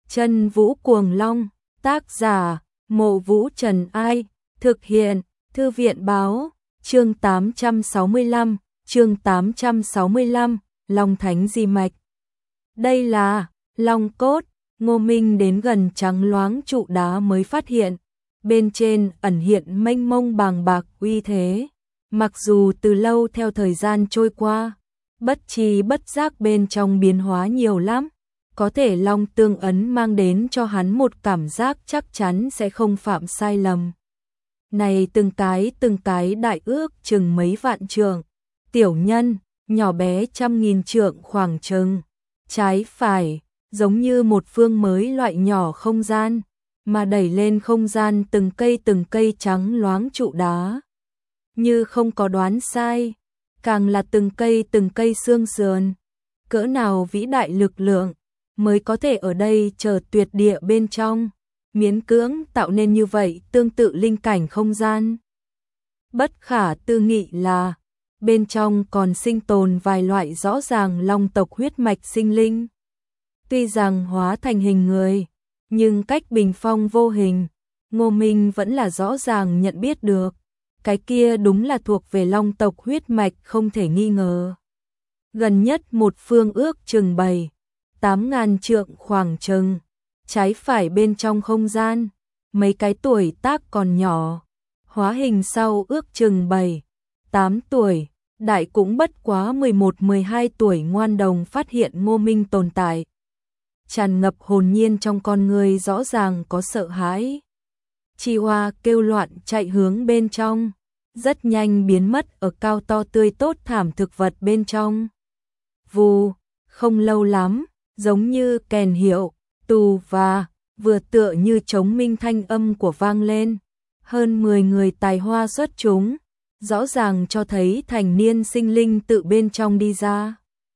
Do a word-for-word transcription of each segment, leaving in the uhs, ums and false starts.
Chân Vũ Cuồng Long, tác giả, Mộ Vũ Trần Ai, thực hiện, Thư viện báo, chương tám trăm sáu mươi lăm, chương tám trăm sáu mươi lăm, Long Thánh Di Mạch. Đây là Long Cốt, Ngô Minh đến gần trắng loáng trụ đá mới phát hiện, bên trên ẩn hiện mênh mông bàng bạc uy thế. Mặc dù từ lâu theo thời gian trôi qua, bất tri bất giác bên trong biến hóa nhiều lắm, có thể Long Tương Ấn mang đến cho hắn một cảm giác chắc chắn sẽ không phạm sai lầm. Này từng cái từng cái đại ước chừng mấy vạn trượng, tiểu nhân, nhỏ bé trăm nghìn trượng khoảng chừng, trái phải, giống như một phương mới loại nhỏ không gian, mà đẩy lên không gian từng cây từng cây trắng loáng trụ đá. Như không có đoán sai, càng là từng cây từng cây xương sườn, cỡ nào vĩ đại lực lượng mới có thể ở đây chờ tuyệt địa bên trong, miễn cưỡng tạo nên như vậy tương tự linh cảnh không gian. Bất khả tư nghị là, bên trong còn sinh tồn vài loại rõ ràng long tộc huyết mạch sinh linh. Tuy rằng hóa thành hình người, nhưng cách bình phong vô hình, Ngô Minh vẫn là rõ ràng nhận biết được. Cái kia đúng là thuộc về long tộc huyết mạch không thể nghi ngờ. Gần nhất một phương ước chừng bảy, tám ngàn trượng khoảng chừng, trái phải bên trong không gian, mấy cái tuổi tác còn nhỏ, hóa hình sau ước chừng bảy, tám tuổi, đại cũng bất quá mười một mười hai tuổi ngoan đồng phát hiện Ngô Minh tồn tại. Tràn ngập hồn nhiên trong con người rõ ràng có sợ hãi. Chi hoa kêu loạn chạy hướng bên trong, rất nhanh biến mất ở cao to tươi tốt thảm thực vật bên trong. Vù, không lâu lắm, giống như kèn hiệu, tù và, vừa tựa như trống minh thanh âm của vang lên. Hơn mười người tài hoa xuất chúng, rõ ràng cho thấy thành niên sinh linh tự bên trong đi ra.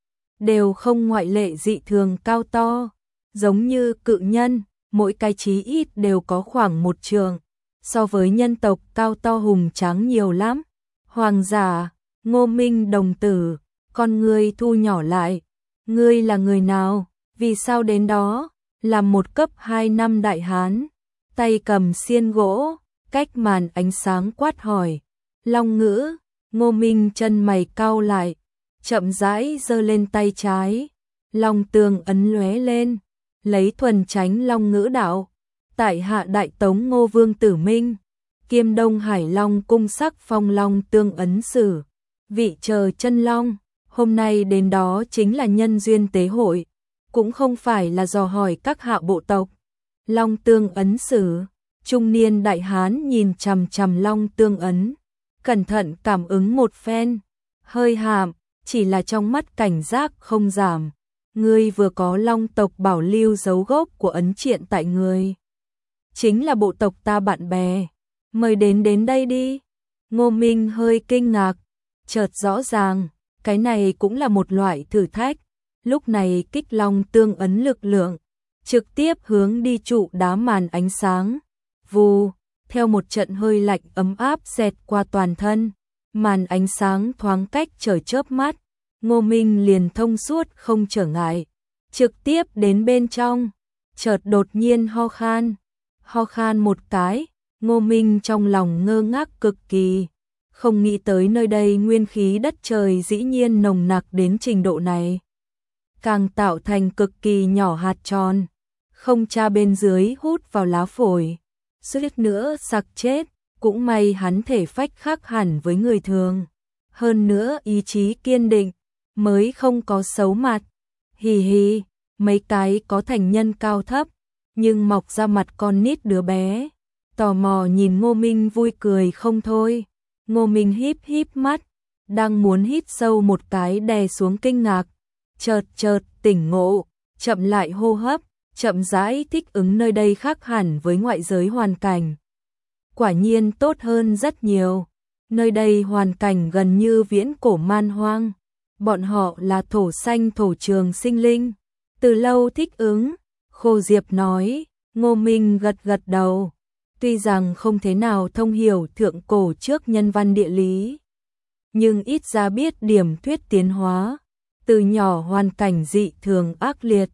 Đều không ngoại lệ dị thường cao to, giống như cự nhân, mỗi cái chí ít đều có khoảng một trường. So với nhân tộc cao to hùng tráng nhiều lắm. Hoàng giả, Ngô Minh đồng tử, con ngươi thu nhỏ lại. Ngươi là người nào? Vì sao đến đó? Là một cấp hai năm đại hán, tay cầm xiên gỗ, cách màn ánh sáng quát hỏi. Long ngữ, Ngô Minh chân mày cau lại, chậm rãi giơ lên tay trái. Long tường ấn lóe lên, lấy thuần tránh long ngữ đạo. Tại hạ đại tống Ngô Vương Tử Minh, kiêm Đông Hải Long cung sắc phong long tương ấn sử, vị chờ chân long, hôm nay đến đó chính là nhân duyên tế hội, cũng không phải là dò hỏi các hạ bộ tộc. Long tương ấn sử, trung niên đại hán nhìn chằm chằm long tương ấn, cẩn thận cảm ứng một phen, hơi hàm, chỉ là trong mắt cảnh giác không giảm. Ngươi vừa có long tộc bảo lưu dấu gốc của ấn triện tại người. Chính là bộ tộc ta bạn bè, mời đến đến đây đi. Ngô Minh hơi kinh ngạc, chợt rõ ràng, cái này cũng là một loại thử thách. Lúc này kích long tương ấn lực lượng, trực tiếp hướng đi trụ đá màn ánh sáng. Vù, theo một trận hơi lạnh ấm áp xẹt qua toàn thân, màn ánh sáng thoáng cách trời chớp mắt, Ngô Minh liền thông suốt không trở ngại, trực tiếp đến bên trong, chợt đột nhiên ho khan. Ho khan một cái, Ngô Minh trong lòng ngơ ngác cực kỳ, không nghĩ tới nơi đây nguyên khí đất trời dĩ nhiên nồng nặc đến trình độ này. Càng tạo thành cực kỳ nhỏ hạt tròn, không tra bên dưới hút vào lá phổi, suýt nữa sặc chết, cũng may hắn thể phách khác hẳn với người thường. Hơn nữa ý chí kiên định, mới không có xấu mặt. Hì hì, mấy cái có thành nhân cao thấp, nhưng mọc ra mặt con nít đứa bé, tò mò nhìn Ngô Minh vui cười không thôi. Ngô Minh híp híp mắt, đang muốn hít sâu một cái đè xuống kinh ngạc, chợt chợt tỉnh ngộ, chậm lại hô hấp, chậm rãi thích ứng nơi đây khác hẳn với ngoại giới hoàn cảnh. Quả nhiên tốt hơn rất nhiều, nơi đây hoàn cảnh gần như viễn cổ man hoang, bọn họ là thổ xanh thổ trường sinh linh, từ lâu thích ứng. Khô Diệp nói, Ngô Minh gật gật đầu, tuy rằng không thế nào thông hiểu thượng cổ trước nhân văn địa lý, nhưng ít ra biết điểm thuyết tiến hóa, từ nhỏ hoàn cảnh dị thường ác liệt,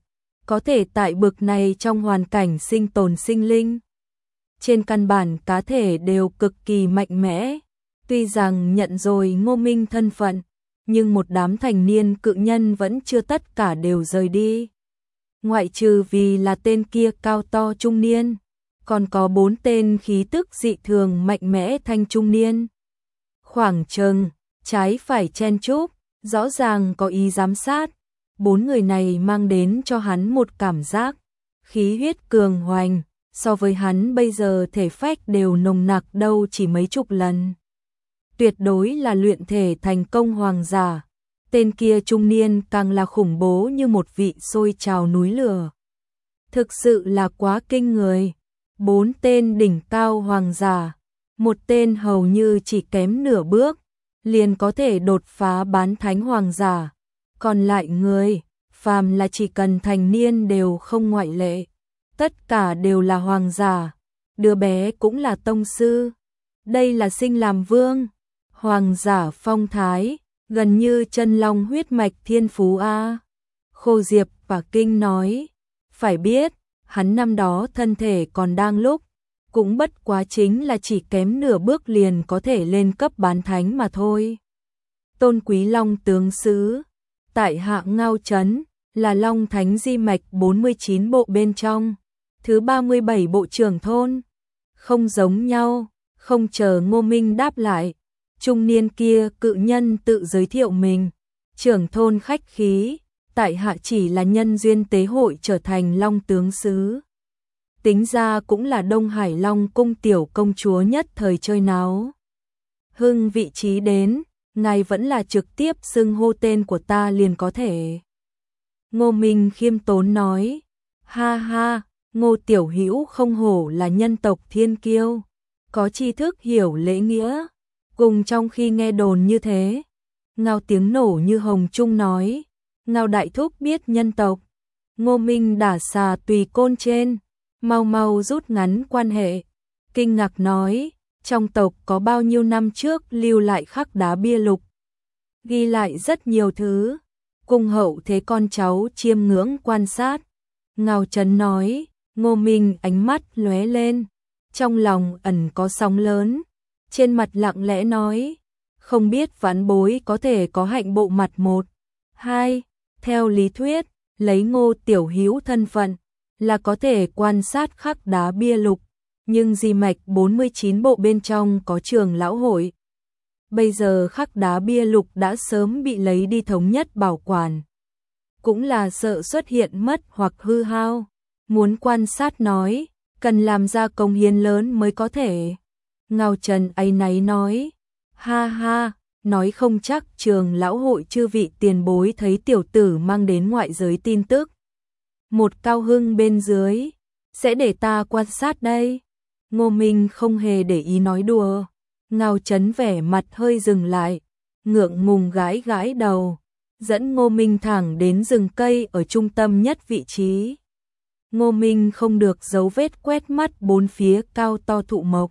có thể tại bực này trong hoàn cảnh sinh tồn sinh linh. Trên căn bản cá thể đều cực kỳ mạnh mẽ, tuy rằng nhận rồi Ngô Minh thân phận, nhưng một đám thành niên cự nhân vẫn chưa tất cả đều rời đi. Ngoại trừ vì là tên kia cao to trung niên, còn có bốn tên khí tức dị thường mạnh mẽ thanh trung niên. Khoảng chừng, trái phải chen chúc, rõ ràng có ý giám sát. Bốn người này mang đến cho hắn một cảm giác khí huyết cường hoành, so với hắn bây giờ thể phách đều nồng nặc đâu chỉ mấy chục lần. Tuyệt đối là luyện thể thành công hoàng giả. Tên kia trung niên càng là khủng bố như một vị sôi trào núi lửa. Thực sự là quá kinh người. Bốn tên đỉnh cao hoàng giả, một tên hầu như chỉ kém nửa bước, liền có thể đột phá bán thánh hoàng giả. Còn lại người, phàm là chỉ cần thành niên đều không ngoại lệ. Tất cả đều là hoàng giả, đứa bé cũng là tông sư. Đây là sinh làm vương. Hoàng giả phong thái, gần như chân long huyết mạch thiên phú a. Khô Diệp và Kinh nói, phải biết, hắn năm đó thân thể còn đang lúc, cũng bất quá chính là chỉ kém nửa bước liền có thể lên cấp bán thánh mà thôi. Tôn Quý Long tướng sứ, tại Hạ Ngao Trấn, là Long Thánh di mạch bốn mươi chín bộ bên trong, thứ ba mươi bảy bộ trưởng thôn. Không giống nhau, không chờ Ngô Minh đáp lại, trung niên kia cự nhân tự giới thiệu mình, trưởng thôn khách khí, tại hạ chỉ là nhân duyên tế hội trở thành Long tướng sứ. Tính ra cũng là Đông Hải Long cung tiểu công chúa nhất thời chơi náo. Hưng vị trí đến, ngài vẫn là trực tiếp xưng hô tên của ta liền có thể. Ngô Minh khiêm tốn nói, ha ha, Ngô tiểu hữu không hổ là nhân tộc thiên kiêu, có tri thức hiểu lễ nghĩa. Cùng trong khi nghe đồn như thế, Ngao tiếng nổ như hồng trung nói, Ngao đại thúc biết nhân tộc. Ngô Minh đả xà tùy côn trên, mau mau rút ngắn quan hệ. Kinh ngạc nói, trong tộc có bao nhiêu năm trước lưu lại khắc đá bia lục, ghi lại rất nhiều thứ, cung hậu thế con cháu chiêm ngưỡng quan sát. Ngao Trấn nói, Ngô Minh ánh mắt lóe lên, trong lòng ẩn có sóng lớn, trên mặt lặng lẽ nói, không biết vãn bối có thể có hạnh bộ mặt một, hai, theo lý thuyết, lấy Ngô tiểu hữu thân phận, là có thể quan sát khắc đá bia lục, nhưng di mạch bốn mươi chín bộ bên trong có trường lão hội. Bây giờ khắc đá bia lục đã sớm bị lấy đi thống nhất bảo quản. Cũng là sợ xuất hiện mất hoặc hư hao. Muốn quan sát nói, cần làm ra công hiến lớn mới có thể. Ngao Trần áy náy nói, ha ha, nói không chắc trường lão hội chư vị tiền bối thấy tiểu tử mang đến ngoại giới tin tức. Một cao hưng bên dưới, sẽ để ta quan sát đây. Ngô Minh không hề để ý nói đùa. Ngao Trấn vẻ mặt hơi dừng lại, ngượng ngùng gãi gãi đầu, dẫn Ngô Minh thẳng đến rừng cây ở trung tâm nhất vị trí. Ngô Minh không được giấu vết quét mắt bốn phía cao to thụ mộc,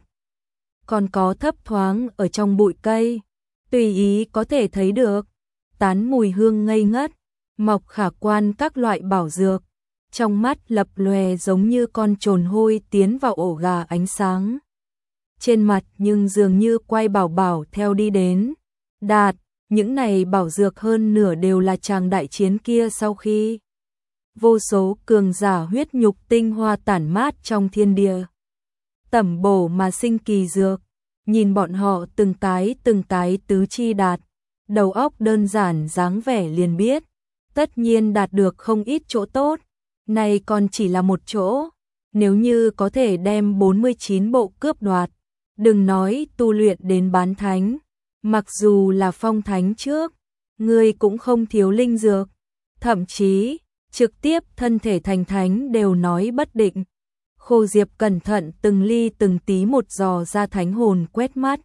còn có thấp thoáng ở trong bụi cây, tùy ý có thể thấy được, tán mùi hương ngây ngất, mọc khả quan các loại bảo dược, trong mắt lập lòe giống như con trồn hôi tiến vào ổ gà ánh sáng. Trên mặt nhưng dường như quay bảo bảo theo đi đến. Đạt, những này bảo dược hơn nửa đều là chàng đại chiến kia sau khi vô số cường giả huyết nhục tinh hoa tản mát trong thiên địa. Tẩm bổ mà sinh kỳ dược, nhìn bọn họ từng cái từng cái tứ chi đạt, đầu óc đơn giản dáng vẻ liền biết, tất nhiên đạt được không ít chỗ tốt, này còn chỉ là một chỗ, nếu như có thể đem bốn mươi chín bộ cướp đoạt, đừng nói tu luyện đến bán thánh, mặc dù là phong thánh trước, người cũng không thiếu linh dược, thậm chí trực tiếp thân thể thành thánh đều nói bất định. Khô Diệp cẩn thận từng ly từng tí một dò ra thánh hồn quét mắt.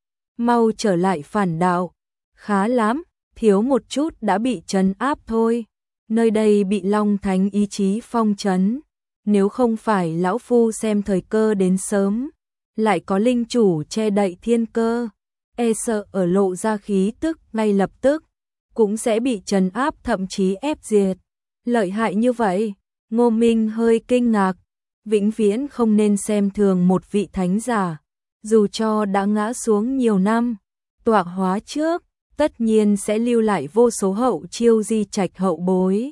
Mau trở lại phản đạo, khá lắm, thiếu một chút đã bị trấn áp thôi. Nơi đây bị Long Thánh ý chí phong trấn, nếu không phải lão phu xem thời cơ đến sớm, lại có linh chủ che đậy thiên cơ, e sợ ở lộ ra khí tức ngay lập tức, cũng sẽ bị trấn áp thậm chí ép diệt. Lợi hại như vậy, Ngô Minh hơi kinh ngạc, vĩnh viễn không nên xem thường một vị thánh giả, dù cho đã ngã xuống nhiều năm, tọa hóa trước, tất nhiên sẽ lưu lại vô số hậu chiêu di trạch hậu bối.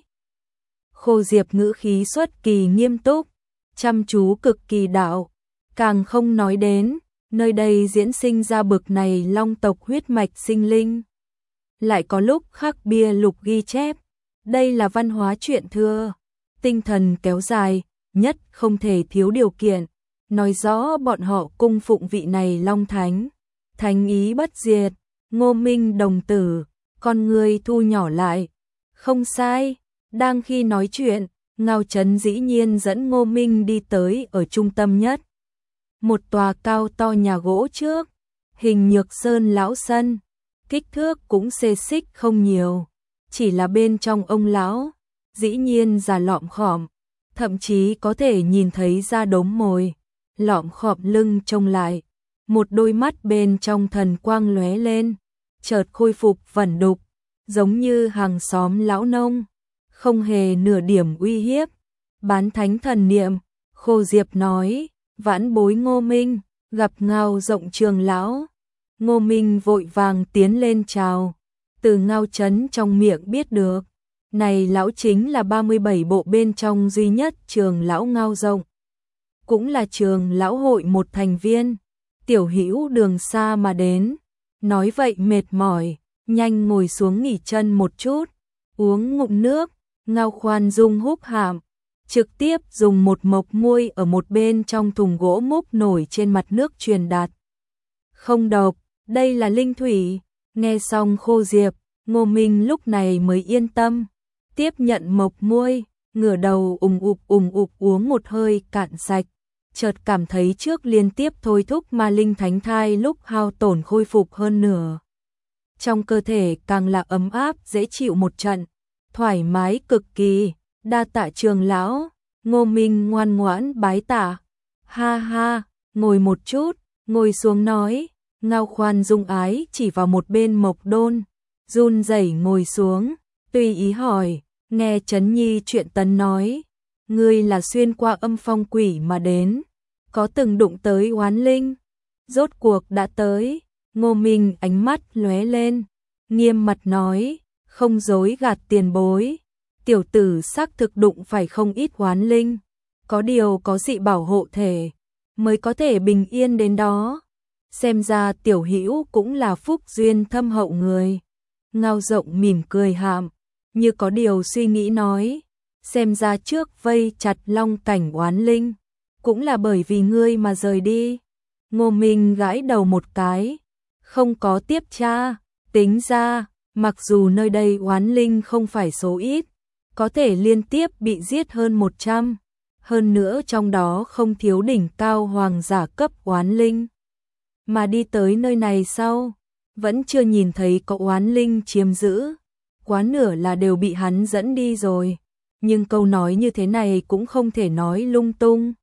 Khô Diệp ngữ khí xuất kỳ nghiêm túc, chăm chú cực kỳ đạo, càng không nói đến, nơi đây diễn sinh ra bực này long tộc huyết mạch sinh linh. Lại có lúc khắc bia lục ghi chép, đây là văn hóa truyện thừa, tinh thần kéo dài, nhất không thể thiếu điều kiện, nói rõ bọn họ cung phụng vị này long thánh, thánh ý bất diệt. Ngô Minh đồng tử, con người thu nhỏ lại, không sai, đang khi nói chuyện, Ngao Chấn dĩ nhiên dẫn Ngô Minh đi tới ở trung tâm nhất. Một tòa cao to nhà gỗ trước, hình nhược sơn lão sân, kích thước cũng xê xích không nhiều, chỉ là bên trong ông lão, dĩ nhiên già lọm khọm, thậm chí có thể nhìn thấy da đốm mồi, lọm khọm lưng trông lại, một đôi mắt bên trong thần quang lóe lên, chợt khôi phục vẩn đục, giống như hàng xóm lão nông, không hề nửa điểm uy hiếp. Bán thánh thần niệm, Khô Diệp nói, vãn bối Ngô Minh, gặp Ngao Rộng trường lão. Ngô Minh vội vàng tiến lên chào, từ Ngao Chấn trong miệng biết được, này lão chính là ba mươi bảy bộ bên trong duy nhất trường lão Ngao Rộng, cũng là trường lão hội một thành viên. Tiểu Hữu đường xa mà đến, nói vậy mệt mỏi, nhanh ngồi xuống nghỉ chân một chút, uống ngụm nước. Ngao Khoan Dung húc hàm, trực tiếp dùng một mộc muôi ở một bên trong thùng gỗ múc nổi trên mặt nước truyền đạt. Không độc, đây là linh thủy. Nghe xong Khô Diệp, Ngô Minh lúc này mới yên tâm, tiếp nhận mộc muôi, ngửa đầu ùng ục ùng ục uống một hơi cạn sạch, chợt cảm thấy trước liên tiếp thôi thúc ma linh thánh thai lúc hao tổn khôi phục hơn nửa. Trong cơ thể càng là ấm áp dễ chịu một trận, thoải mái cực kỳ. Đa tạ trường lão. Ngô Minh ngoan ngoãn bái tạ. Ha ha, ngồi một chút, ngồi xuống nói. Ngao Khoan Dung ái chỉ vào một bên mộc đôn, run rẩy ngồi xuống, tùy ý hỏi, nghe Trấn Nhi chuyện tấn nói, ngươi là xuyên qua âm phong quỷ mà đến, có từng đụng tới oán linh? Rốt cuộc đã tới. Ngô Minh ánh mắt lóe lên, nghiêm mặt nói, không dối gạt tiền bối, tiểu tử xác thực đụng phải không ít oán linh, có điều có dị bảo hộ thể, mới có thể bình yên đến đó. Xem ra Tiểu Hữu cũng là phúc duyên thâm hậu người. Ngao Rộng mỉm cười hàm, như có điều suy nghĩ nói, xem ra trước vây chặt long cảnh oán linh, cũng là bởi vì ngươi mà rời đi. Ngô Minh gãi đầu một cái, không có tiếp tra, tính ra, mặc dù nơi đây oán linh không phải số ít, có thể liên tiếp bị giết hơn một trăm, hơn nữa trong đó không thiếu đỉnh cao hoàng giả cấp oán linh. Mà đi tới nơi này sau, vẫn chưa nhìn thấy có oán linh chiếm giữ, quá nửa là đều bị hắn dẫn đi rồi. Nhưng câu nói như thế này cũng không thể nói lung tung.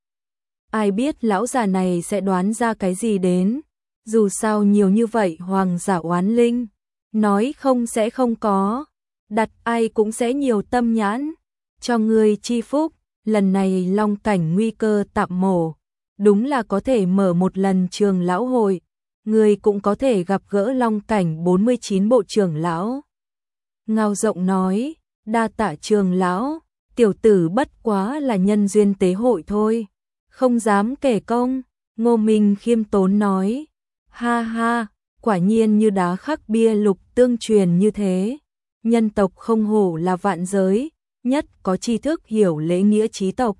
Ai biết lão già này sẽ đoán ra cái gì đến, dù sao nhiều như vậy hoàng giả oán linh, nói không sẽ không có, đặt ai cũng sẽ nhiều tâm nhãn. Cho ngươi chi phúc, lần này long cảnh nguy cơ tạm mổ, đúng là có thể mở một lần trường lão hội, ngươi cũng có thể gặp gỡ long cảnh bốn mươi chín bộ trưởng lão. Ngao Rộng nói, đa tạ trường lão, tiểu tử bất quá là nhân duyên tế hội thôi, không dám kể công. Ngô Minh khiêm tốn nói, ha ha, quả nhiên như đá khắc bia lục tương truyền như thế, nhân tộc không hổ là vạn giới, nhất có tri thức hiểu lễ nghĩa trí tộc.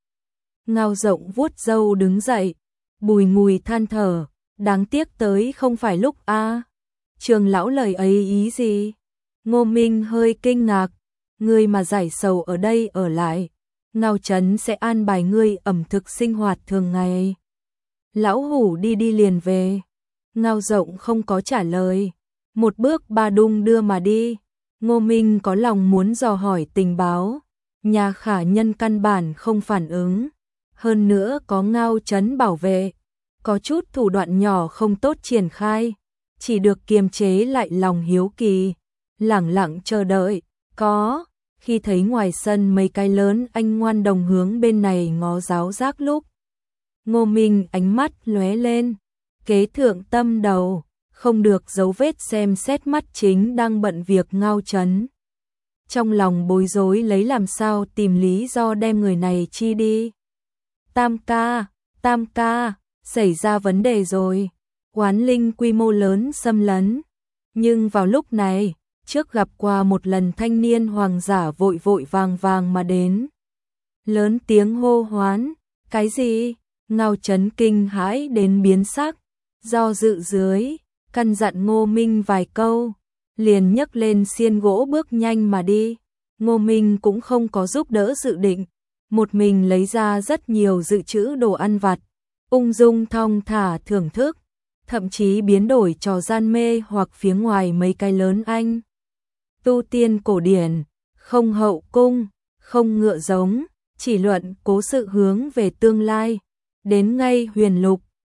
Ngao Rộng vuốt râu đứng dậy, bùi ngùi than thở, đáng tiếc tới không phải lúc a. Trường lão lời ấy ý gì? Ngô Minh hơi kinh ngạc, ngươi mà giải sầu ở đây ở lại, Ngao Trấn sẽ an bài ngươi ẩm thực sinh hoạt thường ngày. Lão hủ đi đi liền về. Ngao Rộng không có trả lời, một bước ba đung đưa mà đi. Ngô Minh có lòng muốn dò hỏi tình báo, nhà khả nhân căn bản không phản ứng, hơn nữa có Ngao Trấn bảo vệ, có chút thủ đoạn nhỏ không tốt triển khai, chỉ được kiềm chế lại lòng hiếu kỳ, lẳng lặng chờ đợi. Có khi thấy ngoài sân mấy cái lớn anh ngoan đồng hướng bên này ngó giáo giác lúc. Ngô Minh ánh mắt lóe lên, kế thượng tâm đầu, không được dấu vết xem xét mắt chính đang bận việc Ngao Trấn. Trong lòng bối rối lấy làm sao tìm lý do đem người này chi đi. Tam ca, tam ca, xảy ra vấn đề rồi, oán linh quy mô lớn xâm lấn. Nhưng vào lúc này, trước gặp qua một lần thanh niên hoàng giả vội vội vàng vàng mà đến. Lớn tiếng hô hoán, cái gì? Ngao Trấn kinh hãi đến biến sắc, do dự dưới, căn dặn Ngô Minh vài câu, liền nhấc lên xiên gỗ bước nhanh mà đi. Ngô Minh cũng không có giúp đỡ dự định, một mình lấy ra rất nhiều dự trữ đồ ăn vặt, ung dung thong thả thưởng thức, thậm chí biến đổi trò gian mê hoặc phía ngoài mấy cái lớn anh. Tu tiên cổ điển, không hậu cung, không ngựa giống, chỉ luận cố sự hướng về tương lai. Đến ngay huyền lục,